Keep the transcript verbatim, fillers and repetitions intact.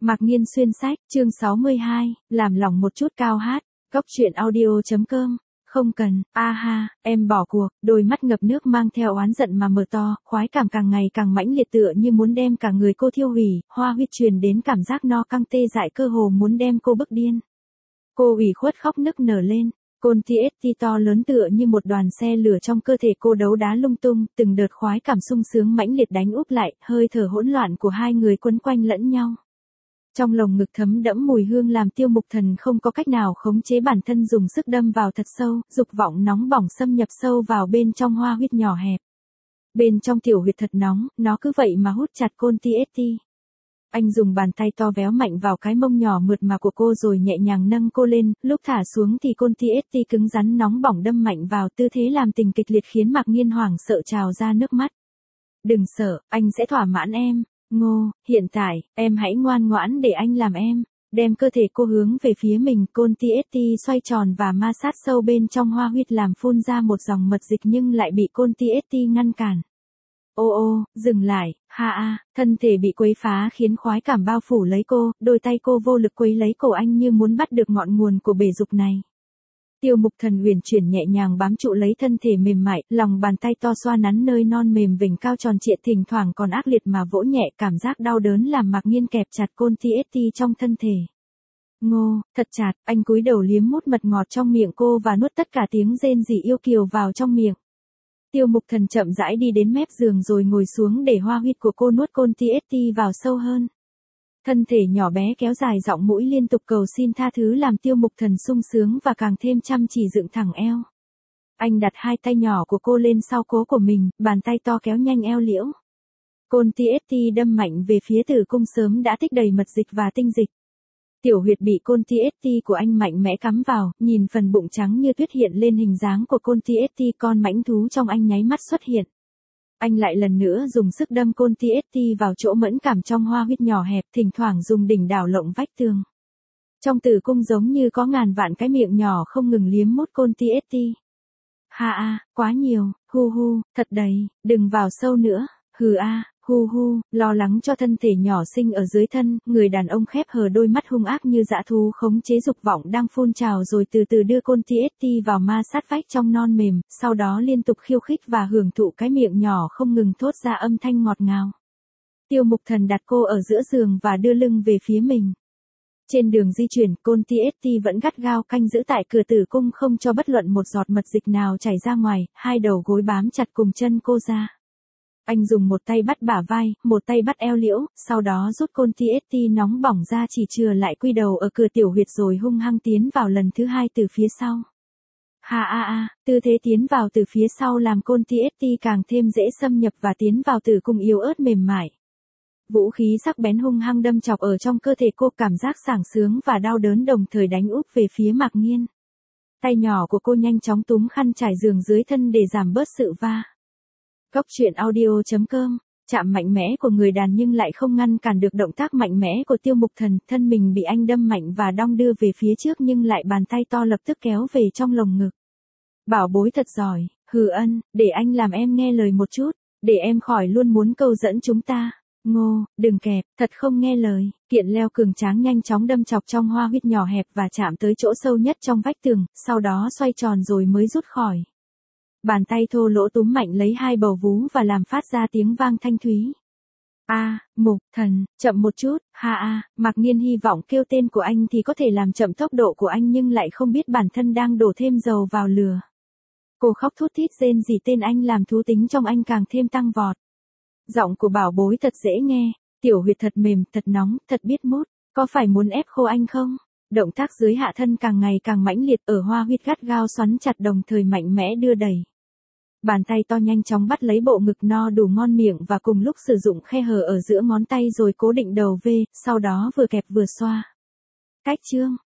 Mạc Nghiên xuyên sách, chương sáu mươi hai, làm lòng một chút cao hát, góc truyện audio.com. Không cần, a ha, em bỏ cuộc, đôi mắt ngập nước mang theo oán giận mà mở to, khoái cảm càng ngày càng mãnh liệt tựa như muốn đem cả người cô thiêu hủy, hoa huyết truyền đến cảm giác no căng tê dại cơ hồ muốn đem cô bức điên. Cô ủy khuất khóc nức nở lên, côn tê ét tê to lớn tựa như một đoàn xe lửa trong cơ thể cô đấu đá lung tung, từng đợt khoái cảm sung sướng mãnh liệt đánh úp lại, hơi thở hỗn loạn của hai người quấn quanh lẫn nhau. Trong lồng ngực thấm đẫm mùi hương làm Tiêu Mục Thần không có cách nào khống chế bản thân dùng sức đâm vào thật sâu, dục vọng nóng bỏng xâm nhập sâu vào bên trong hoa huyết nhỏ hẹp. Bên trong tiểu huyệt thật nóng, nó cứ vậy mà hút chặt côn tê ét tê. Anh dùng bàn tay to véo mạnh vào cái mông nhỏ mượt mà của cô rồi nhẹ nhàng nâng cô lên, lúc thả xuống thì côn tê ét tê cứng rắn nóng bỏng đâm mạnh vào, tư thế làm tình kịch liệt khiến Mạc Nghiên hoảng sợ trào ra nước mắt. Đừng sợ, anh sẽ thỏa mãn em. Ngô, hiện tại, em hãy ngoan ngoãn để anh làm em, đem cơ thể cô hướng về phía mình, côn tê ét tê xoay tròn và ma sát sâu bên trong hoa huyết làm phun ra một dòng mật dịch nhưng lại bị côn tê ét tê ngăn cản. Ô ô, dừng lại, ha a, thân thể bị quấy phá khiến khoái cảm bao phủ lấy cô, đôi tay cô vô lực quấy lấy cổ anh như muốn bắt được ngọn nguồn của bể dục này. Tiêu Mục Thần uyển chuyển nhẹ nhàng bám trụ lấy thân thể mềm mại, lòng bàn tay to xoa nắn nơi non mềm vểnh cao tròn trịa thỉnh thoảng còn ác liệt mà vỗ nhẹ, cảm giác đau đớn làm Mạc Nghiên kẹp chặt côn tê ét tê trong thân thể. Ngô, thật chặt, anh cúi đầu liếm mút mật ngọt trong miệng cô và nuốt tất cả tiếng rên rỉ yêu kiều vào trong miệng. Tiêu Mục Thần chậm rãi đi đến mép giường rồi ngồi xuống để hoa huyết của cô nuốt côn tê ét tê vào sâu hơn. Thân thể nhỏ bé kéo dài giọng mũi liên tục cầu xin tha thứ làm Tiêu Mục Thần sung sướng và càng thêm chăm chỉ dựng thẳng eo. Anh đặt hai tay nhỏ của cô lên sau cố của mình, bàn tay to kéo nhanh eo liễu. Côn tê ét tê đâm mạnh về phía tử cung sớm đã tích đầy mật dịch và tinh dịch. Tiểu huyệt bị côn tê ét tê của anh mạnh mẽ cắm vào, nhìn phần bụng trắng như tuyết hiện lên hình dáng của côn tê ét tê, con mãnh thú trong anh nháy mắt xuất hiện. Anh lại lần nữa dùng sức đâm côn tê ét tê vào chỗ mẫn cảm trong hoa huyết nhỏ hẹp, thỉnh thoảng dùng đỉnh đảo lộng vách tường. Trong tử cung giống như có ngàn vạn cái miệng nhỏ không ngừng liếm mút côn tê ét tê. Ha a, quá nhiều, hu hu, thật đầy, đừng vào sâu nữa, hừ a, hu hu, lo lắng cho thân thể nhỏ xinh ở dưới thân, người đàn ông khép hờ đôi mắt hung ác như dã thú khống chế dục vọng đang phun trào rồi từ từ đưa côn tê ét tê vào ma sát vách trong non mềm, sau đó liên tục khiêu khích và hưởng thụ cái miệng nhỏ không ngừng thốt ra âm thanh ngọt ngào. Tiêu Mục Thần đặt cô ở giữa giường và đưa lưng về phía mình. Trên đường di chuyển, côn tê ét tê vẫn gắt gao canh giữ tại cửa tử cung không cho bất luận một giọt mật dịch nào chảy ra ngoài, hai đầu gối bám chặt cùng chân cô ra. Anh dùng một tay bắt bả vai, một tay bắt eo liễu, sau đó rút côn tê ét tê nóng bỏng ra chỉ chừa lại quy đầu ở cửa tiểu huyệt rồi hung hăng tiến vào lần thứ hai từ phía sau. Ha a a, tư thế tiến vào từ phía sau làm côn tê ét tê càng thêm dễ xâm nhập và tiến vào tử cung yếu ớt mềm mại. Vũ khí sắc bén hung hăng đâm chọc ở trong cơ thể cô, cảm giác sảng sướng và đau đớn đồng thời đánh úp về phía Mạc Nghiên. Tay nhỏ của cô nhanh chóng túm khăn trải giường dưới thân để giảm bớt sự va. Góc truyện audio.com, chạm mạnh mẽ của người đàn nhưng lại không ngăn cản được động tác mạnh mẽ của Tiêu Mục Thần, thân mình bị anh đâm mạnh và đong đưa về phía trước nhưng lại bàn tay to lập tức kéo về trong lồng ngực. Bảo bối thật giỏi, hừ ân, để anh làm em nghe lời một chút, để em khỏi luôn muốn câu dẫn chúng ta. Ngô, đừng kẹp, thật không nghe lời, kiện leo cường tráng nhanh chóng đâm chọc trong hoa huyết nhỏ hẹp và chạm tới chỗ sâu nhất trong vách tường, sau đó xoay tròn rồi mới rút khỏi. Bàn tay thô lỗ túm mạnh lấy hai bầu vú và làm phát ra tiếng vang thanh thúy. A, Mục Thần, chậm một chút, ha a, Mạc Nghiên hy vọng kêu tên của anh thì có thể làm chậm tốc độ của anh nhưng lại không biết bản thân đang đổ thêm dầu vào lửa. Cô khóc thút thít rên rỉ tên anh làm thú tính trong anh càng thêm tăng vọt. Giọng của bảo bối thật dễ nghe, tiểu huyệt thật mềm, thật nóng, thật biết mút, có phải muốn ép khô anh không? Động tác dưới hạ thân càng ngày càng mãnh liệt ở hoa huyết gắt gao xoắn chặt đồng thời mạnh mẽ đưa đẩy. Bàn tay to nhanh chóng bắt lấy bộ ngực no đủ ngon miệng và cùng lúc sử dụng khe hở ở giữa ngón tay rồi cố định đầu V, sau đó vừa kẹp vừa xoa. Cách chương,